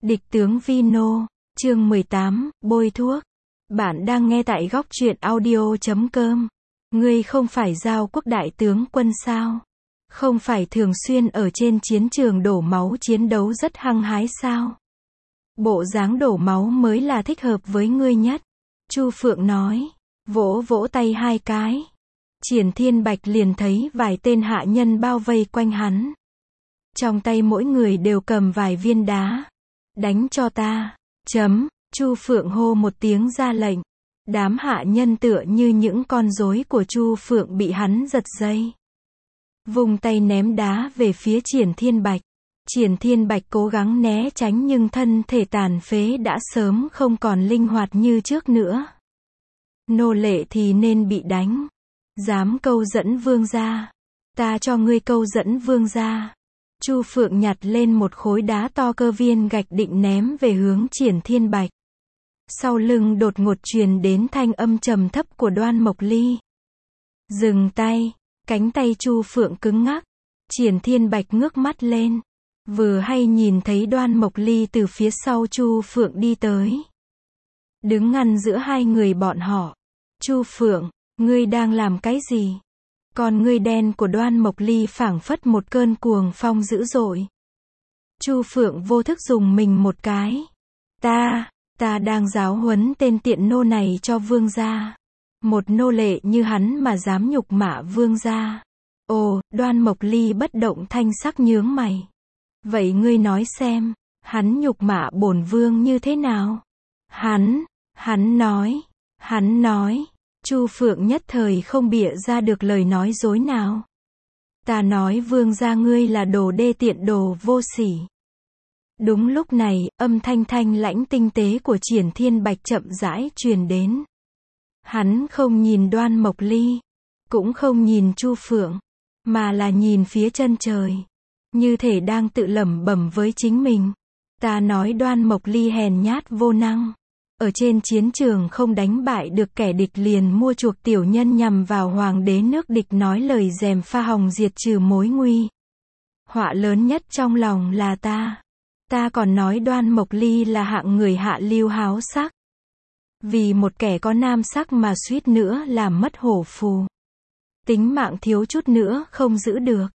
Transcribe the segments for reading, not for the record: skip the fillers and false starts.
Địch tướng Vino, chương 18, bôi thuốc. Bạn đang nghe tại góc truyện audio.com. Ngươi không phải Giao Quốc đại tướng quân sao? Không phải thường xuyên ở trên chiến trường đổ máu chiến đấu rất hăng hái sao? Bộ dáng đổ máu mới là thích hợp với ngươi nhất. Chu Phượng nói, vỗ vỗ tay hai cái. Triển Thiên Bạch liền thấy vài tên hạ nhân bao vây quanh hắn. Trong tay mỗi người đều cầm vài viên đá. Đánh cho ta. Chu Phượng hô một tiếng ra lệnh. Đám hạ nhân tựa như những con rối của Chu Phượng bị hắn giật dây. Vùng tay ném đá về phía Triển Thiên Bạch. Triển Thiên Bạch cố gắng né tránh nhưng thân thể tàn phế đã sớm không còn linh hoạt như trước nữa. Nô lệ thì nên bị đánh. Dám câu dẫn vương gia. Ta cho ngươi câu dẫn vương gia. Chu Phượng nhặt lên một khối đá to cơ viên gạch định ném về hướng Triển Thiên Bạch. Sau lưng đột ngột truyền đến thanh âm trầm thấp của Đoan Mộc Ly. Dừng tay. Cánh tay Chu Phượng cứng ngắc. Triển Thiên Bạch ngước mắt lên. Vừa hay nhìn thấy Đoan Mộc Ly từ phía sau Chu Phượng đi tới. Đứng ngăn giữa hai người bọn họ. Chu Phượng, ngươi đang làm cái gì? Còn ngươi đen của Đoan Mộc Ly phảng phất một cơn cuồng phong dữ dội. Chu Phượng vô thức dùng mình một cái. Ta đang giáo huấn tên tiện nô này cho vương gia. Một nô lệ như hắn mà dám nhục mạ vương gia. Ồ, Đoan Mộc Ly bất động thanh sắc nhướng mày. Vậy ngươi nói xem, hắn nhục mạ bổn vương như thế nào? Hắn nói. Chu Phượng nhất thời không bịa ra được lời nói dối nào. Ta nói vương gia ngươi là đồ đê tiện đồ vô sỉ. Đúng lúc này, âm thanh thanh lãnh tinh tế của Triển Thiên Bạch chậm rãi truyền đến. Hắn không nhìn Đoan Mộc Ly, cũng không nhìn Chu Phượng, mà là nhìn phía chân trời, như thể đang tự lẩm bẩm với chính mình. Ta nói Đoan Mộc Ly hèn nhát vô năng. Ở trên chiến trường không đánh bại được kẻ địch liền mua chuộc tiểu nhân nhằm vào hoàng đế nước địch nói lời gièm pha hòng diệt trừ mối nguy. Họa lớn nhất trong lòng là ta. Ta còn nói Đoan Mộc Ly là hạng người hạ lưu háo sắc. Vì một kẻ có nam sắc mà suýt nữa làm mất hổ phù. Tính mạng thiếu chút nữa không giữ được.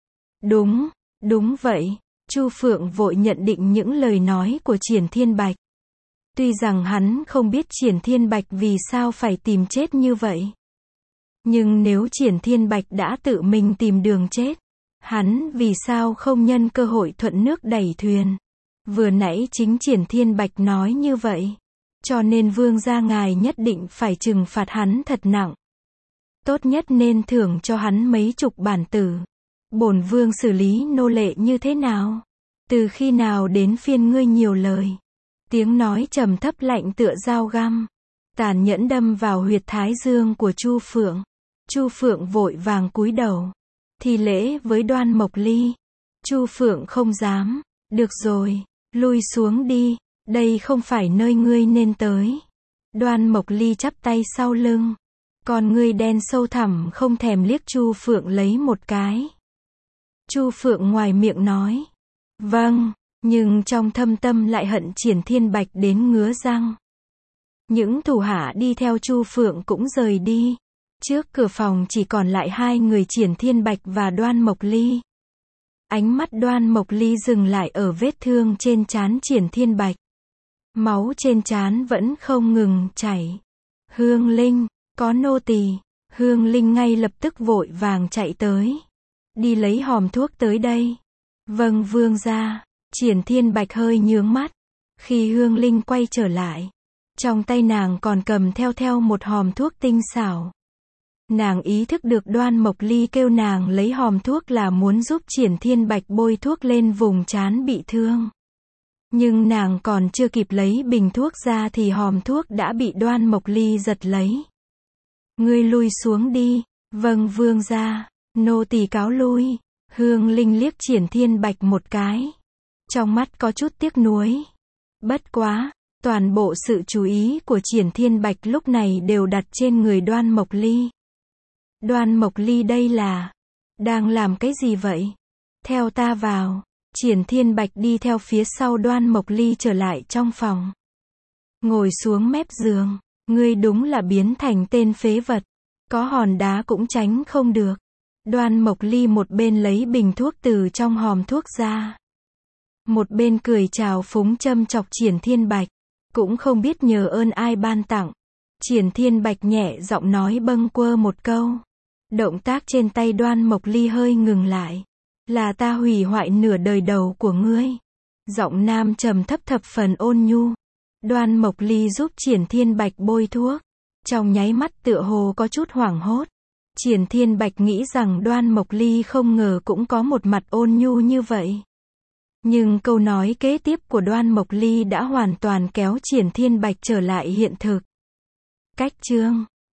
Đúng vậy. Chu Phượng vội nhận định những lời nói của Triển Thiên Bạch. Tuy rằng hắn không biết Triển Thiên Bạch vì sao phải tìm chết như vậy. Nhưng nếu Triển Thiên Bạch đã tự mình tìm đường chết, hắn vì sao không nhân cơ hội thuận nước đẩy thuyền. Vừa nãy chính Triển Thiên Bạch nói như vậy. Cho nên vương gia ngài nhất định phải trừng phạt hắn thật nặng. Tốt nhất nên thưởng cho hắn mấy chục bản tử. Bổn vương xử lý nô lệ như thế nào? Từ khi nào đến phiên ngươi nhiều lời? Tiếng nói trầm thấp lạnh tựa dao găm. Tàn nhẫn đâm vào huyệt thái dương của Chu Phượng. Chu Phượng vội vàng cúi đầu. Thi lễ với Đoan Mộc Ly. Chu Phượng không dám. Được rồi, lui xuống đi. Đây không phải nơi ngươi nên tới. Đoan Mộc Ly chắp tay sau lưng. Còn ngươi đen sâu thẳm không thèm liếc Chu Phượng lấy một cái. Chu Phượng ngoài miệng nói. Vâng, nhưng trong thâm tâm lại hận Triển Thiên Bạch đến ngứa răng. Những thủ hạ đi theo Chu Phượng cũng rời đi. Trước cửa phòng chỉ còn lại hai người Triển Thiên Bạch và Đoan Mộc Ly. Ánh mắt Đoan Mộc Ly dừng lại ở vết thương trên trán Triển Thiên Bạch. Máu trên trán vẫn không ngừng chảy. Hương Linh, có nô tỳ. Hương Linh ngay lập tức vội vàng chạy tới. Đi lấy hòm thuốc tới đây. Vâng vương gia. Triển Thiên Bạch hơi nhướng mắt. Khi Hương Linh quay trở lại, trong tay nàng còn cầm theo một hòm thuốc tinh xảo. Nàng ý thức được Đoan Mộc Ly kêu nàng lấy hòm thuốc là muốn giúp Triển Thiên Bạch bôi thuốc lên vùng trán bị thương. Nhưng nàng còn chưa kịp lấy bình thuốc ra thì hòm thuốc đã bị Đoan Mộc Ly giật lấy. Ngươi lui xuống đi. Vâng vương gia. Nô tỳ cáo lui. Hương Linh liếc Triển Thiên Bạch một cái. Trong mắt có chút tiếc nuối. Bất quá, toàn bộ sự chú ý của Triển Thiên Bạch lúc này đều đặt trên người Đoan Mộc Ly. Đoan Mộc Ly đây là đang làm cái gì vậy? Theo ta vào. Triển Thiên Bạch đi theo phía sau Đoan Mộc Ly trở lại trong phòng. Ngồi xuống mép giường. Ngươi đúng là biến thành tên phế vật. Có hòn đá cũng tránh không được. Đoan Mộc Ly một bên lấy bình thuốc từ trong hòm thuốc ra. Một bên cười chào phúng châm chọc Triển Thiên Bạch. Cũng không biết nhờ ơn ai ban tặng. Triển Thiên Bạch nhẹ giọng nói bâng quơ một câu. Động tác trên tay Đoan Mộc Ly hơi ngừng lại. Là ta hủy hoại nửa đời đầu của ngươi. Giọng nam trầm thấp thập phần ôn nhu. Đoan Mộc Ly giúp Triển Thiên Bạch bôi thuốc. Trong nháy mắt tựa hồ có chút hoảng hốt. Triển Thiên Bạch nghĩ rằng Đoan Mộc Ly không ngờ cũng có một mặt ôn nhu như vậy. Nhưng câu nói kế tiếp của Đoan Mộc Ly đã hoàn toàn kéo Triển Thiên Bạch trở lại hiện thực. Cách chương